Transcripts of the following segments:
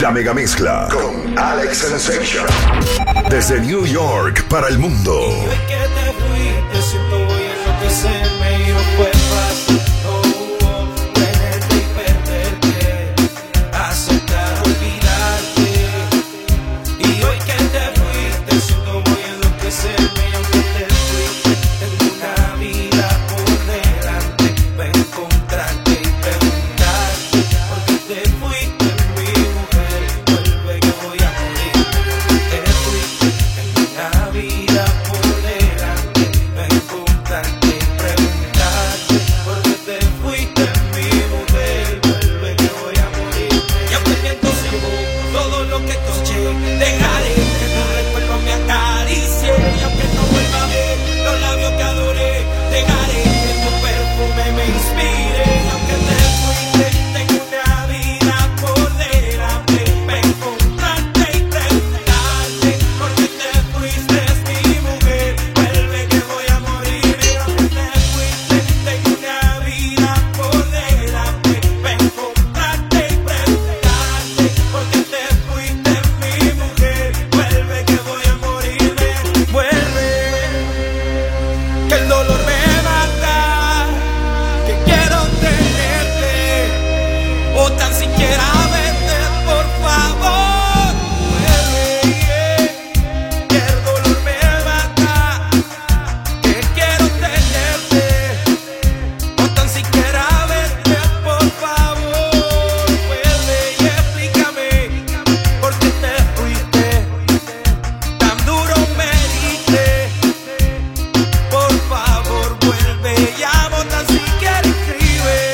La mega mezcla con Alex Sensation. Desde New York para el mundo. Y hoy que te fuiste, siento voy a enloquecerme y no fue fácil. Tenerte y perderte, aceptar olvidarte. Y hoy que te fuiste, siento voy a enloquecerme y aunque te fuiste, tengo una vida por delante. Va a encontrarte y preguntarte por qué te fuiste, mi mujer. Vuelve que voy a morir. Te fuiste, tengo una vida por delante. Va a encontrarte y preguntarte por qué te fuiste, mi mujer. Vuelve que voy a morir. Y aunque el viento se llevó todo lo que coseché, dejaré que tu recuerdo me acaricie. Y aunque no vuelva a ver los labios que adoré, dejaré que tu perfume me inspire. Y aunque te fuiste, tengo una vida por delante. Va a encontrarte y preguntarte por qué te fuiste, mi mujer. Vuelve que voy a morir. Y aunque te fuiste, tengo una vida por delante. Va a encontrarte y preguntarte por qué te fuiste, mi mujer. Vuelve que voy a morirme. Vuelve, que el dolor me mata, que quiero tenerte o tan siquiera verte, por favor. Vuelve, que el dolor me mata, que quiero tenerte o tan siquiera verte, por favor. Vuelve y explícame por qué te fuiste, tan duro me diste. Por favor, vuelve, llamo, tan siquiera escribe,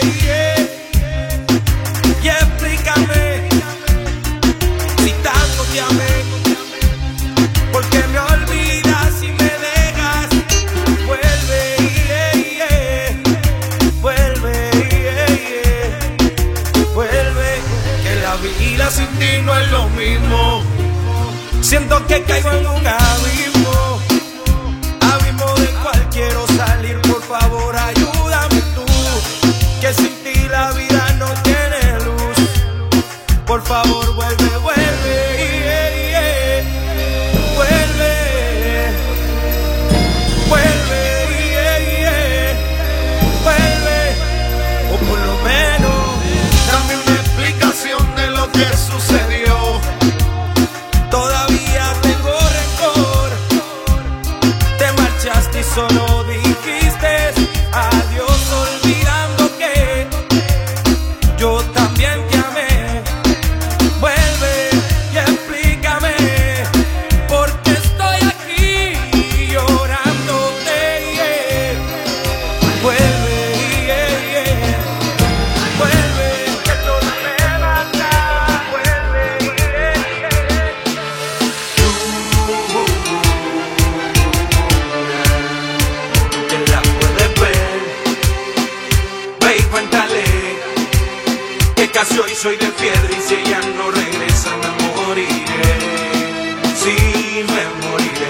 y explícame si tanto te amé, porque me olvidas y me dejas. Vuelve, vuelve, vuelve, que la vida sin ti no es lo mismo. Siento que caigo en un abismo, abismo del cual quiero salir. Por favor, ayúdame tú, que sin ti la vida no tiene luz. Por favor, vuelve, vuelve, vuelve, vuelve, vuelve, o por lo menos dame una explicación de lo que sucedió. Todavía tengo rencor, te marchaste y solo dijiste adiós, olvidando que yo también te amé. Vuelve y explícame por qué estoy aquí llorándote. Vuelve, vuelve, que todo me mata. Vuelve, que la puedes ver, ve y cuéntale que casi hoy soy de piedra y si ella no regresa me moriré. Sí, me moriré.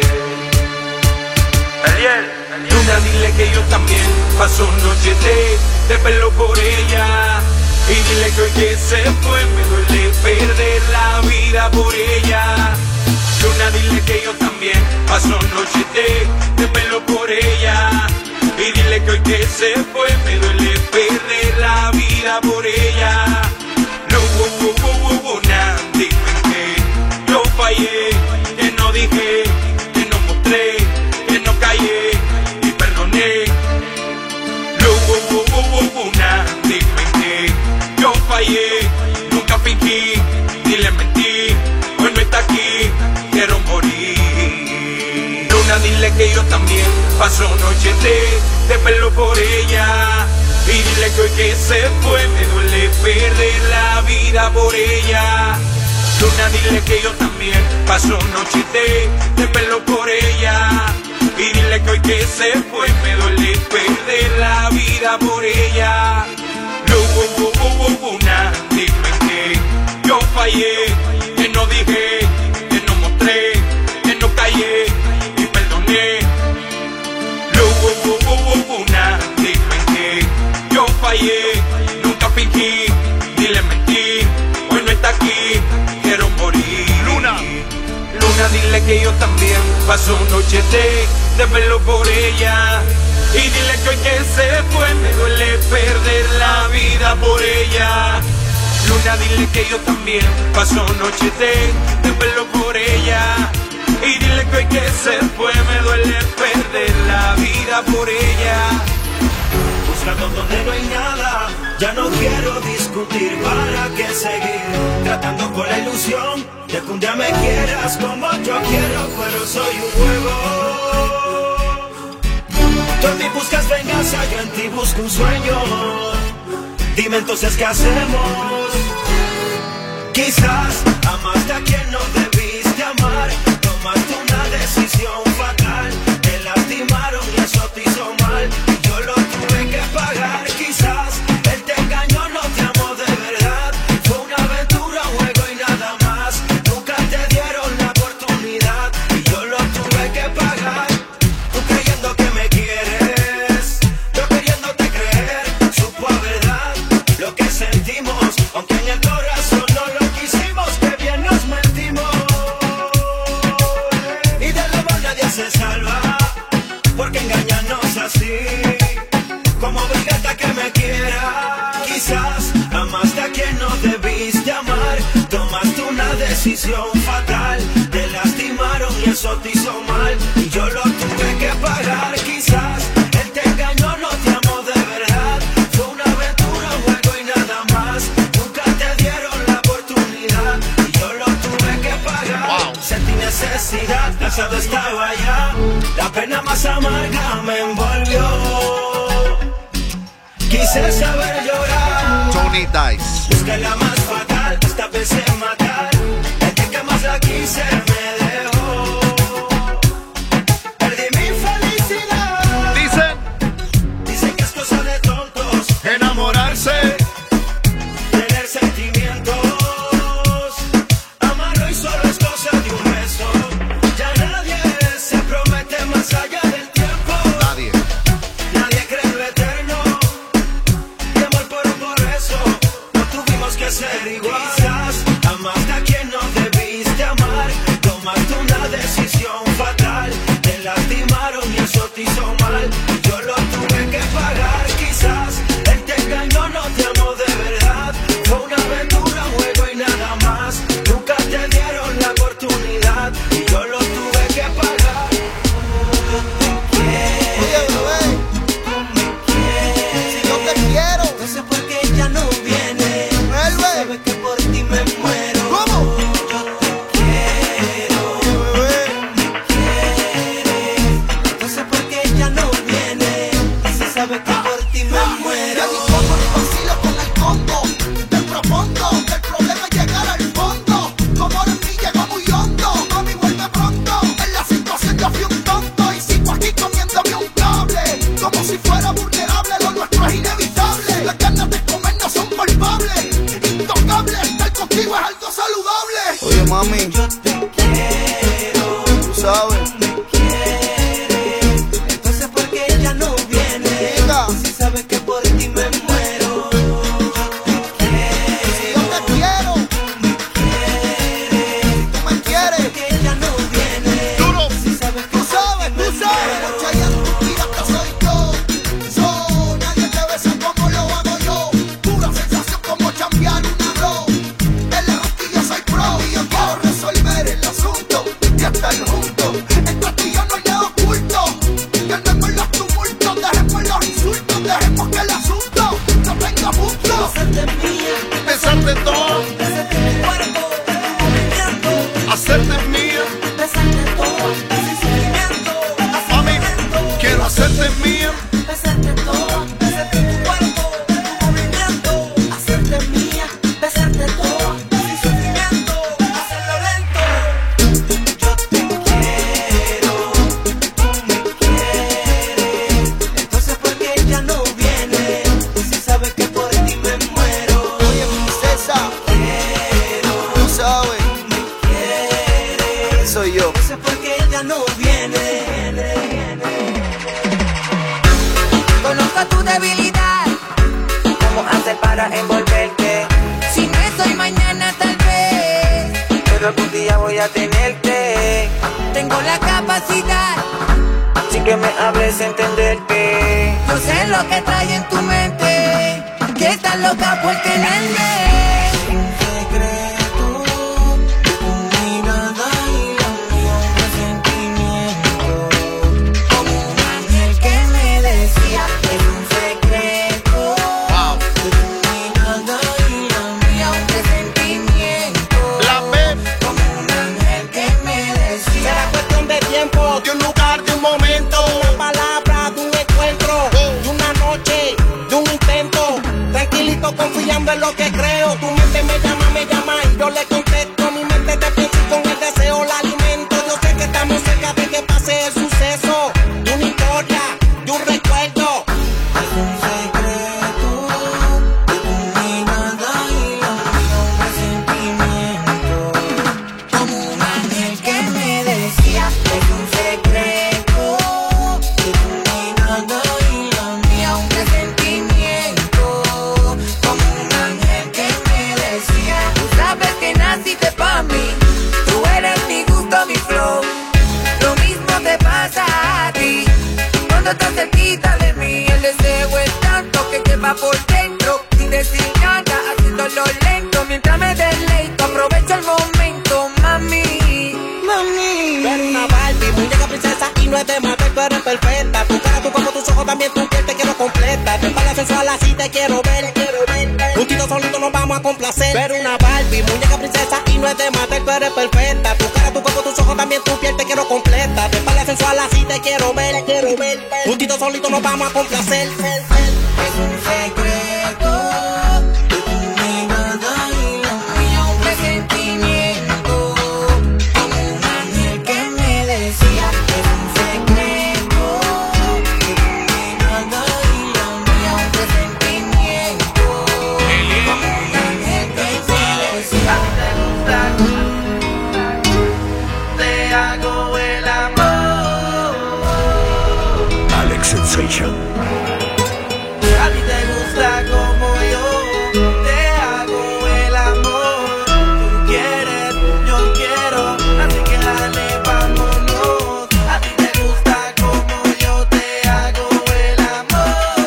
Luna, dile que yo también paso noche de pelo por ella. Y dile que hoy que se fue me duele perder la vida por ella. Luna, dile que yo también paso noche de pelo por ella. Y dile que hoy que se fue me duele perder la vida por ella. Luna, dime que yo fallé, que no dije, que no mostré, que no callé y perdoné. Luna, dime que yo fallé, nunca fingí ni le mentí. Hoy no está aquí, quiero morir. Luna, dile que yo también paso noche de pelo por ella. Y dile que hoy que se fue me duele perder la vida por ella. Luna, dile que yo también paso noche de pelo por ella. Y dile que hoy que se fue me duele perder la vida por ella. Luna, dime que yo fallé, que no dije, que no mostré, que no callé y perdoné. Luna, dime que yo fallé, nunca fingí ni le mentí. Hoy no está aquí, quiero dile que yo también paso noches de verlo por ella. Y dile que hoy que se fue me duele perder la vida por ella. Luna, dile que yo también paso noches de verlo por ella. Y dile que hoy que se fue me duele perder la vida por ella. Buscando donde no hay nada, ya no quiero discutir, para qué seguir tratando con la ilusión de que un día me quieras como yo quiero, pero soy un juego. Tú en mí buscas venganza, yo en ti busco un sueño. Dime entonces qué hacemos. Quizás amaste a quien no debiste amar, tomaste una decisión fatal, te lastimaron y eso te hizo mal, y yo lo tuve que pagar. Quizás él te engañó, no te amó de verdad, fue una aventura, un juego y nada más, nunca te dieron la oportunidad, y yo lo tuve que pagar. Tú creyendo que me quieres, yo queriéndote creer, supo a verdad lo que sentimos, aunque en el corazón no lo quisimos, que bien nos mentimos. Y del amor nadie se salva, porque engañarnos así, como obligarte a que me quiera. Quizás amaste a quien no debiste amar, tomaste una decisión fatal, te lastimaron y eso te hizo mal, y yo lo tuve que pagar. Quizás él te engañó, no te amó de verdad, fue una aventura, un juego y nada más, nunca te dieron la oportunidad, y yo lo tuve que pagar. Sentí necesidad, cansado estaba ya, la pena más amarga me envolvió. Quise saber llorar, Tony Dice. busqué la más fatal, esta vez en matar, el día que más la quise me dejó. Perdí mi felicidad. Dicen que es cosa de tontos Enamorarse. tener sentimientos. Amarlo y solo es cosa de un beso. Ya nadie se promete más allá del tiempo. Nadie. Nadie cree en lo eterno. Y amor por eso no tuvimos que ser igual. Quizás amaste a quien no debiste amar, tomaste una decisión fatal, te lastimaron y eso te hizo mal, y yo lo tuve que pagar. Quizás él te engañó, no te amó de verdad, fue una aventura, un juego y nada más, nunca te dieron la oportunidad, y yo lo tuve que pagar. Oye, bebé, si yo te quiero, No sé por qué ella no viene. vuelve. Sabes que por ti me muero. ¿Cómo? Yo te quiero, Bebé, no sé por qué ella no viene. Si sabes que por ti me muero. ya ni como ni vacilo con el combo. Te propongo que el problema es llegar al fondo. Como en mí llegó muy hondo, mami vuelve pronto. En la situación yo fui un tonto y sigo aquí comiéndome un cable. Como si fuera vulnerable, lo nuestro es inevitable. Las ganas de comer no son culpables. Intocable, estar contigo es algo saludable. Oye, mami, Yo te quiero, tú sabes. me quieres. Entonces por qué ella no viene. Diga. Si sabes que por ti me muero. Si yo te quiero, tú me quieres. Que ella no viene. Duro. Si sabes que Tú sabes, por ti me muero. mucha y en tu vida que soy yo. Nadie te besa como lo hago yo. Pura sensación como chambear un arroz. En la rosquilla soy pro y yo quiero resolver el asunto y estar juntos. Entre ti y yo no hay nada oculto. Calmemos los tumultos, dejemos los insultos, dejemos que el asunto no tenga punto. Hacerte mía, Besarte todo. besarte tu cuerpo, tu movimiento. Hacerte mía. Besarte todo, sin sufrimiento. Mami, quiero hacerte mía. Besarte todo, besarte tu cuerpo, tu movimiento. Hacerte mía, besarte todo, sin sufrimiento. Hacerlo lento. Yo te quiero, tú me quieres. Entonces ¿por qué ella no viene? Si sabes que por ti me muero. Oye, princesa, tú sabes, soy yo. No sé por qué ella no viene. Conozco tu debilidad. ¿Cómo hacer para envolverte? Si no estoy mañana tal vez, pero algún día voy a tenerte. tengo la capacidad. Sin que me hables, entenderte. Yo sé lo que trae en tu mente, que estás loca por tenerme. Un secreto, tu mirada y la mía, un presentimiento. Como un ángel que me decía, es un secreto. Wow. Tu mirada y la mía, un presentimiento. La beb. Como un ángel que me decía. Será cuestión de tiempo, De un lugar, de un momento. una palabra, de un encuentro, de una noche, de un intento. Tranquilito, confiando en lo que creo. Tu mente me llama y yo le contesto. Mi mente te piensa y con el deseo la alimento. Yo sé que estamos cerca de que pase el suceso, de una historia, de un recuerdo. Es un secreto, de tu mirada y la mía, un presentimiento. Como un ángel que me decía, es un secreto. De tu mirada y la Mía, un presentimiento. Como un ángel que me decía, tú sabes que naciste pa' mí. Tú eres mi gusto, mi flow. Lo mismo te pasa a ti. Cuando estás cerquita de mí, el deseo es tanto que va por dentro. Sin decir nada, haciéndolo lento. Mientras me deleito, aprovecho el momento, mami. Mami. Tú eres una Barbie, muñeca princesa y no es de matar, tú eres perfecta. Tu cara, tu cuerpo, tus ojos, también tu piel te quiero completa. Te espalda sensual, así te quiero ver. Juntito solito nos vamos a complacer. Tú eres una Barbie, muñeca princesa y no es de matar, tú eres perfecta. Tu cara, tu cuerpo, tus ojos, también tu piel te quiero completa. Te espalda sensual, así te quiero ver. Juntito solito nos vamos a complacer. Es un secreto, de tu mirada y la Mía, un presentimiento. Como un ángel que me decía, es un secreto. de tu mirada y la Mía, un presentimiento. Como un ángel que me decía. Te hago el amor. Alex Sensation. A ti te gusta como yo te hago el amor. Tú quieres, yo quiero, así que dale, vámonos. A ti te gusta como yo te hago el amor.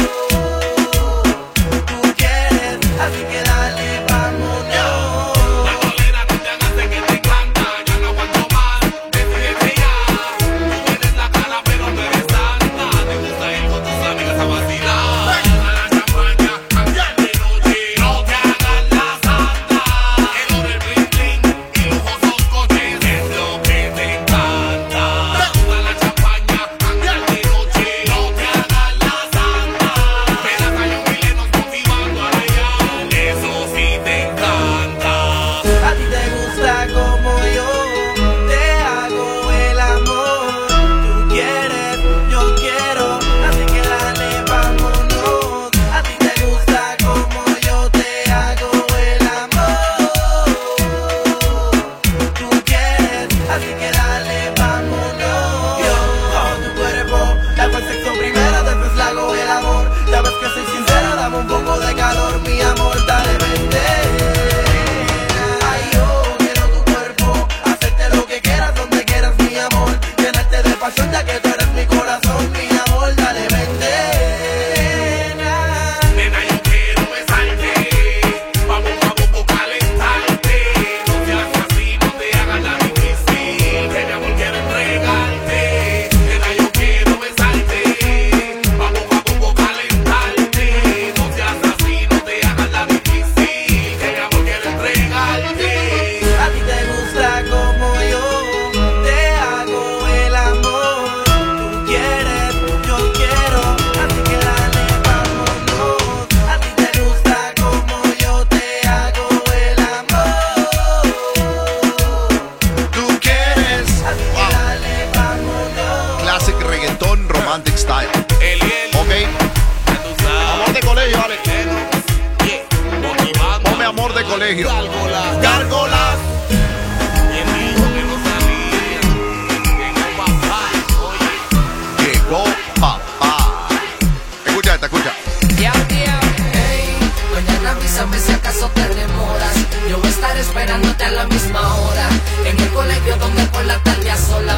Tú quieres, así que dale, vámonos. La colera no te hace que te encanta, yo no aguanto más, decídete ya. Tú tienes la cara pero no eres santa, te gusta ir con tus amigas a vacilar. A la champaña, cambiar de noche, no te hagas la santa. El oro, el bling bling y lujosos coches es lo que te encanta. A la champaña, cambiar de noche, no te hagas la santa. Verás a John Milenos motivando a Ryan, eso sí te encanta. A ti te gusta como yo te hago el amor. Tú quieres, yo quiero, así que dale, vámonos. A ti te gusta como yo te hago el amor. Tú quieres, así que dale, vámonos. Yo, tu cuerpo, la cual sexo primero, después le hago el amor. Ya ves que soy sincera, dame un poco de calor, mi amor, dale, vente. Ay, yo quiero tu cuerpo, hacerte lo que quieras, donde quieras, mi amor. Llenarte de pasión, ya que tú eres mi corazón, mi amor, dale, vente. Nena, yo quiero besarte, vamos a poco calentarte. No seas así, no te hagas la difícil, que mi amor quiero entregarte. Nena, yo quiero besarte, vamos a poco calentarte. No seas así, no te hagas la difícil, que mi amor quiero entregarte. A ti te gusta como yo te hago el amor. Tú quieres, yo quiero, así que dale, vámonos. A ti te gusta como yo te hago el amor. Tú quieres. Así que dale, vámonos. Classic reggaeton romantic style. Eliel, Ok. ya tú sabes. Amor de colegio, Alex. Yeah, motivando. Ponme amor de colegio. Gárgolas. Gárgolas. ¿Quién dijo que no sabía? Llegó papá, oye. Llegó papá. Escucha esta, escucha. Ey, mañana avísame si acaso te demoras. Yo voy a estar esperándote a la misma hora. En el colegio donde por la tarde a solas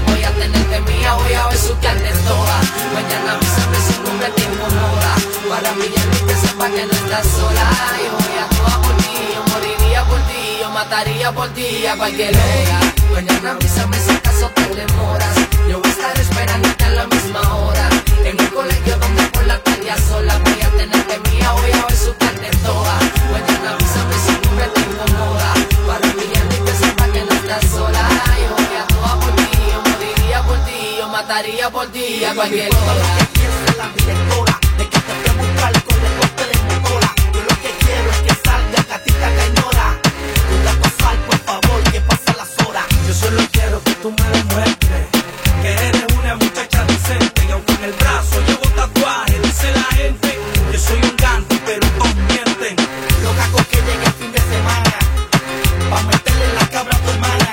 sepa que no estás sola. Yo voy a actuar por ti, yo moriría por ti, yo mataría por ti a cualquier hora. Mañana avísame si acaso te demoras. Yo voy a estar esperándote a la misma hora. En el colegio donde por la tarde a sola voy a tenerte mía, voy a ver su carne toda. Mañana avísame si nunca te incomoda. Para pillarte y que sepa que no estás sola. Yo voy a actuar por ti, yo moriría por ti, yo mataría por ti a cualquier hora. La directora de que te fui a buscar con el golpe de motora. Yo lo que quiero es que salga gatita cañora. Tú la pasar, por favor, que pasen las horas. Yo solo quiero que tú me demuestres que eres una muchacha decente. Y aunque en el brazo llevo tatuaje, dice la gente, yo soy un gante, pero todos mienten. Loca con que llegue el fin de semana, pa' meterle la cabra a tu hermana.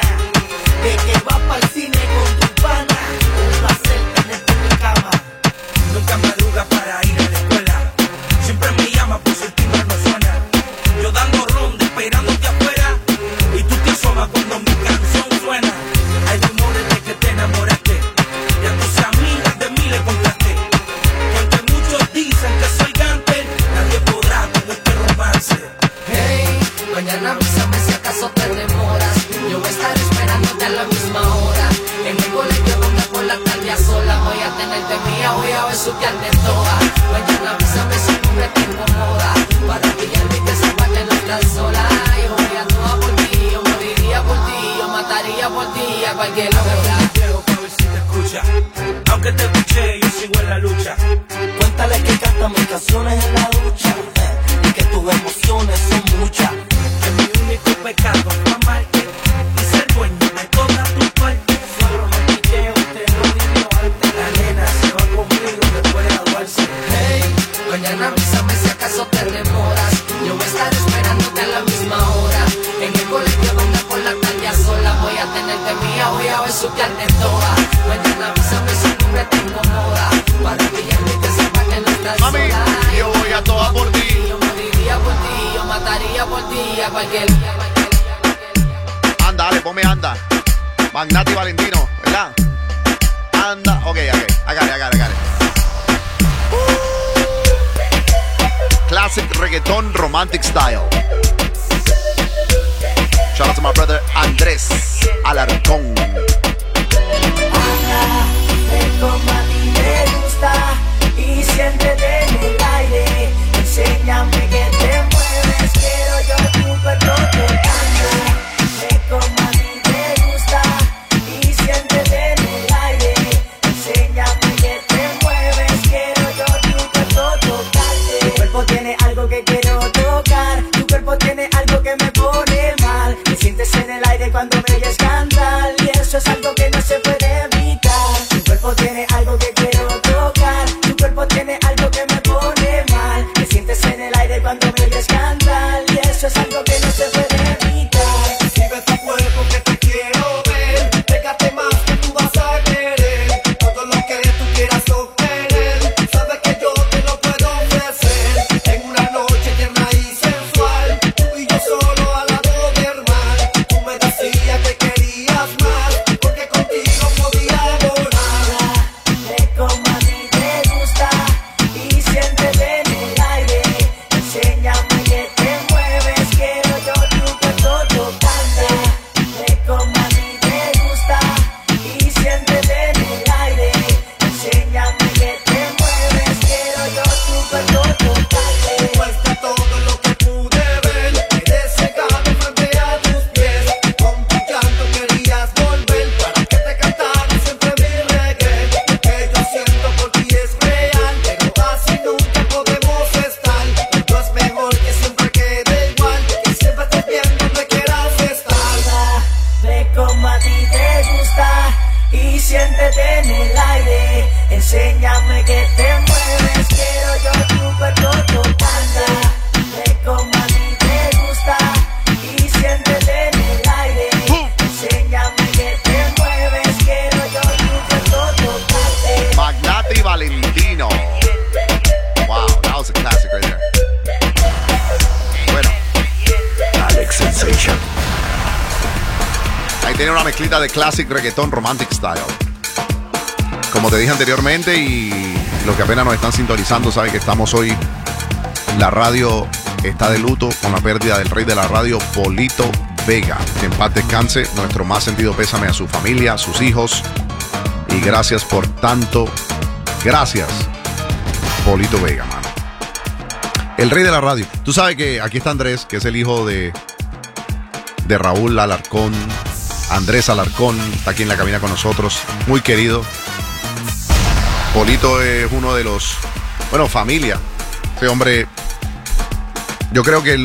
De que vas pa'l cine con tu pana. Un placer tenerte en mi cama. Nunca madruga para ir a la escuela. Siempre me llama por si el timbre no suena. Yo dando ronda esperándote afuera. Y tú te asomas cuando mi canción suena. Hay rumores de que te enamoraste. Y a tus amigas de mí le contaste. Que aunque muchos dicen que soy gante, nadie podrá con este romance. Hey, mañana avísame si acaso te demoras. Yo voy a estar esperándote a la misma hora. En el colegio donde por la tarde a sola voy a tenerte mía, voy a ver su carne toda. Mañana avísame si nunca te incomoda. Para pillarme y que sepa que no estás sola. Yo voy a actuar por ti, yo moriría por ti, yo mataría por ti a cualquier hora. Quiero pa' ver si te escucha. Aunque te escuché, yo sigo en la lucha. Cuéntale que canta mis canciones en la ducha. Y que tus emociones son muchas. Que mi único pecado fue amarte y ser dueño de todas tus partes. Solo me piqueo, te lo digo antes. La nena se va conmigo después de graduarse. Hey, mañana avísame si acaso te demoras. Yo voy a estar esperándote a la misma hora. En el colegio donde por la tarde a sola voy a tenerte mía, voy a ver su carne toda. Mañana avísame si nunca te incomoda. Para pillarme y que sepa que no estás Mami, sola. yo voy a todas por ti. Yo moriría por ti, yo mataría por ti a cualquier hora. Anda, dale, ponme anda. Magnati Valentino, ¿verdad? Anda, ok, I got it. Classic reggaeton romantic style. Shout out to my brother Andrés Alarcón. Anda, ve como a ti te gusta y siéntete en el aire. Enséñame que te mueves, quiero yo tu cuerpo tocando. Ve como a ti te gusta y siéntete en el aire. Enséñame que te mueves, quiero yo tu cuerpo tocarte. Tu cuerpo tiene algo que quiero tocar, tu cuerpo tiene algo que me pone mal. Me sientes en el aire cuando me oyes cantar y eso es algo que no se puede evitar. Tu cuerpo tiene algo que quiero tocar, tu cuerpo tiene algo que me pone mal. Me sientes en el aire cuando me oyes cantar y eso es algo que no se puede evitar. Si ves tu cuerpo que te quiero ver, pégate más que tú vas a querer. Todo lo que tú quieras obtener, sabes que yo te lo puedo ofrecer. En una noche tierna y sensual, tú y yo solo al lado del mar. Tú me decías que querías más, porque contigo podía volar. Ve como a ti te gusta y siéntete en el aire. Enséñame que te mueves, quiero yo tu cuerpo tocando. Ve como a ti te gusta y siéntete en el aire. Enséñame que te mueves, quiero yo tu cuerpo tocando. Después de todo lo que pude ver, quedé cegado frente a tus pies. Con tu llanto querías volver para que te cantara siempre mi reggae. Lo que yo siento por ti es real, pero así nunca podemos estar. Esto es mejor que siempre quede igual, que siempre estés bien donde quieras estar. Ve como a ti te gusta y siéntete en el aire. Enséñame que te mueves, quiero yo tu cuerpo tocando. Ve como a ti te gusta y siéntete en el aire. Enséñame que te mueves, quiero yo tu cuerpo tocarte. Magnati Valentino. Wow, that was a classic right there. Bueno, Alex Sensation. ahí tiene una mezclita de classic reggaeton romantic style. Como te dije anteriormente y los que apenas nos están sintonizando saben que estamos hoy La radio está de luto con la pérdida del rey de la radio, Polito Vega. Que en paz descanse. Nuestro más sentido pésame a su familia, a sus hijos. Y gracias por tanto. Gracias, Polito Vega, mano. El rey de la radio. Tú sabes que aquí está Andrés, que es el hijo de Raúl Alarcón. Andrés Alarcón está aquí en la cabina con nosotros. Muy querido. Polito es uno de los... Bueno, familia. Ese hombre... Yo creo que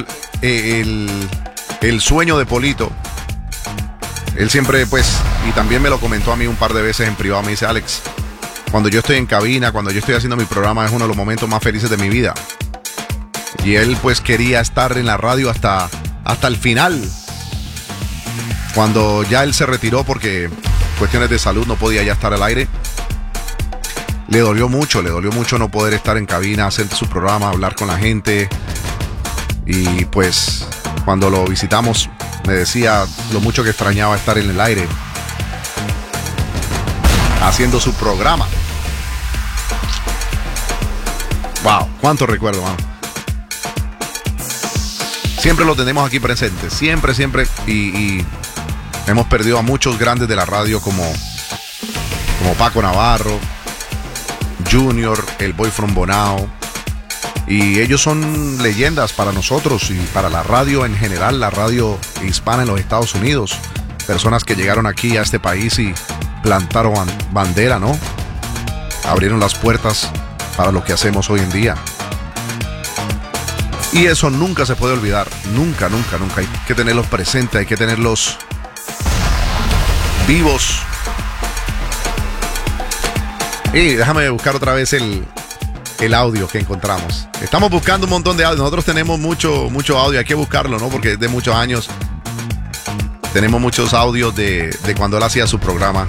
el sueño de Polito... Él siempre, pues... Y también me lo comentó a mí un par de veces en privado. Me dice, Alex, cuando yo estoy en cabina, cuando yo estoy haciendo mi programa, es uno de los momentos más felices de mi vida. Y él, pues, quería estar en la radio hasta el final. Cuando ya él se retiró porque cuestiones de salud no podía ya estar al aire. Le dolió mucho no poder estar en cabina, hacer su programa, hablar con la gente. Y pues cuando lo visitamos me decía lo mucho que extrañaba estar en el aire haciendo su programa. Wow, cuánto recuerdo, mano. Siempre lo tenemos aquí presente, siempre. Y hemos perdido a muchos grandes de la radio como Paco Navarro, Junior, el Boy from Bonao. Y ellos son leyendas para nosotros y para la radio en general, la radio hispana en los Estados Unidos. Personas que llegaron aquí a este país y plantaron bandera, ¿no? Abrieron las puertas para lo que hacemos hoy en día. Y eso nunca se puede olvidar. Nunca. Hay que tenerlos presentes, hay que tenerlos vivos. Y déjame buscar otra vez el audio que encontramos. Estamos buscando un montón de audio. Nosotros tenemos mucho audio. Hay que buscarlo, ¿no? Porque es de muchos años. Tenemos muchos audios de cuando él hacía su programa.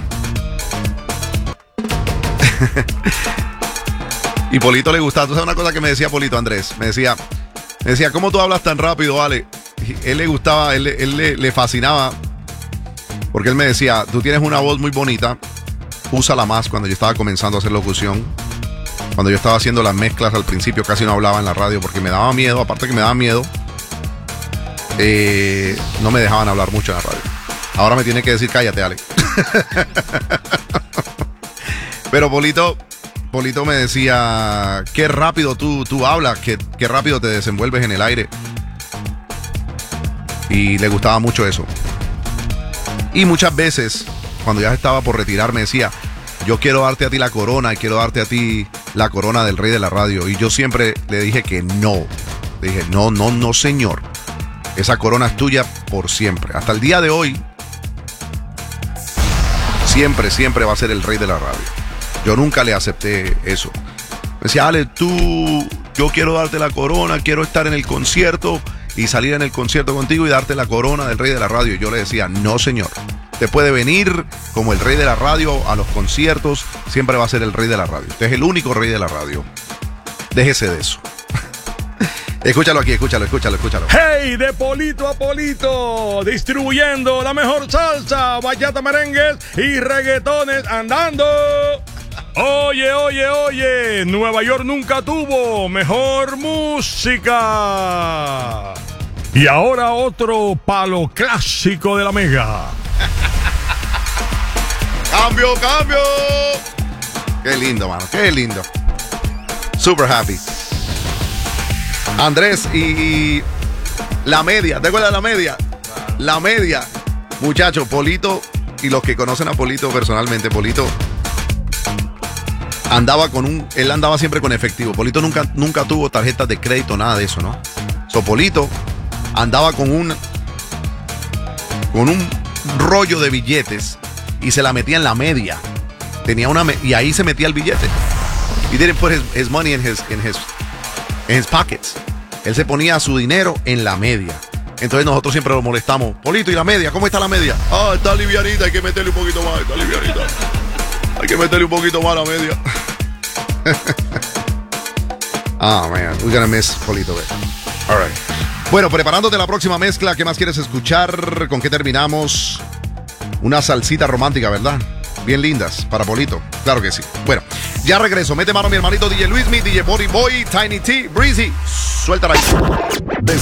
Y Polito le gustaba. ¿Tú sabes una cosa que me decía Polito, Andrés? Me decía, ¿cómo tú hablas tan rápido, Ale? Y él le gustaba, él le fascinaba. Porque él me decía, tú tienes una voz muy bonita. Úsala más. Cuando yo estaba comenzando a hacer locución. Cuando yo estaba haciendo las mezclas al principio casi no hablaba en la radio porque me daba miedo. Aparte que me daba miedo, no me dejaban hablar mucho en la radio. Ahora me tiene que decir cállate, Ale. Pero Polito me decía, qué rápido tú hablas, qué rápido te desenvuelves en el aire. Y le gustaba mucho eso. Y muchas veces, cuando ya estaba por retirar, me decía, yo quiero darte a ti la corona y quiero darte a ti la corona del rey de la radio. Y yo siempre le dije que no. Le dije, no, señor. Esa corona es tuya por siempre. Hasta el día de hoy, siempre va a ser el rey de la radio. Yo nunca le acepté eso. Me decía, Ale, yo quiero darte la corona, quiero estar en el concierto y salir en el concierto contigo y darte la corona del rey de la radio. Y yo le decía, no, señor. Usted puede venir como el rey de la radio a los conciertos, siempre va a ser el rey de la radio. Usted es el único rey de la radio. Déjese de eso. Escúchalo aquí, escúchalo. Hey, de Polito a Polito, distribuyendo la mejor salsa, bachata, merengues y reggaetones andando. Oye, Nueva York nunca tuvo mejor música. Y ahora otro palo clásico de la Mega. ¡Cambio! Qué lindo, mano, qué lindo. Super happy. Andrés, y la media, ¿te acuerdas de la media? La media. Muchachos, Polito, y los que conocen a Polito personalmente, Polito él andaba siempre con efectivo. Polito nunca tuvo tarjetas de crédito, nada de eso, ¿no? Polito andaba con un rollo de billetes y se la metía en la media. Y ahí se metía el billete. He didn't put his money in his pockets. Él se ponía su dinero en la media. Entonces nosotros siempre lo molestamos. Polito, ¿y la media? ¿Cómo está la media? Está livianita, hay que meterle un poquito más. Está livianita. Hay que meterle un poquito más a la media. Man, we're gonna miss Polito. All right. Bueno, preparándote la próxima mezcla. ¿Qué más quieres escuchar? ¿Con qué terminamos? Una salsita romántica, ¿verdad? Bien lindas para Polito. Claro que sí. Bueno, ya regreso. Mete mano mi hermanito DJ Luismi, DJ Body Boy, Tiny T, Breezy. Suéltala ahí.